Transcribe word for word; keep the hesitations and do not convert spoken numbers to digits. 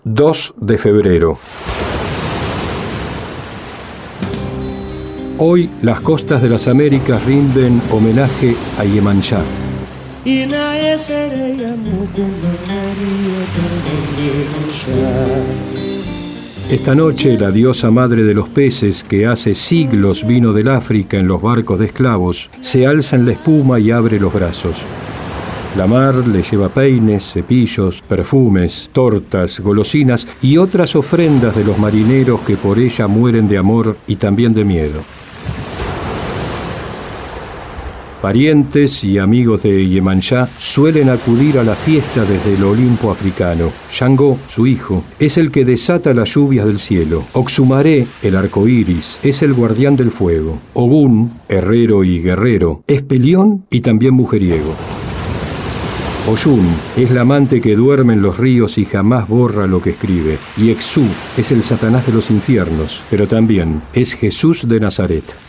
dos de febrero. Hoy las costas de las Américas rinden homenaje a Yemanjá. Esta noche la diosa madre de los peces, que hace siglos vino del África en los barcos de esclavos, se alza en la espuma y abre los brazos. La mar le lleva peines, cepillos, perfumes, tortas, golosinas y otras ofrendas de los marineros que por ella mueren de amor y también de miedo. Parientes y amigos de Yemanjá suelen acudir a la fiesta desde el Olimpo africano. Shango, su hijo, es el que desata las lluvias del cielo. Oxumaré, el arco iris, es el guardián del fuego. Ogún, herrero y guerrero, es peleón y también mujeriego. Oyún es la amante que duerme en los ríos y jamás borra lo que escribe. Y Exú es el Satanás de los infiernos, pero también es Jesús de Nazaret.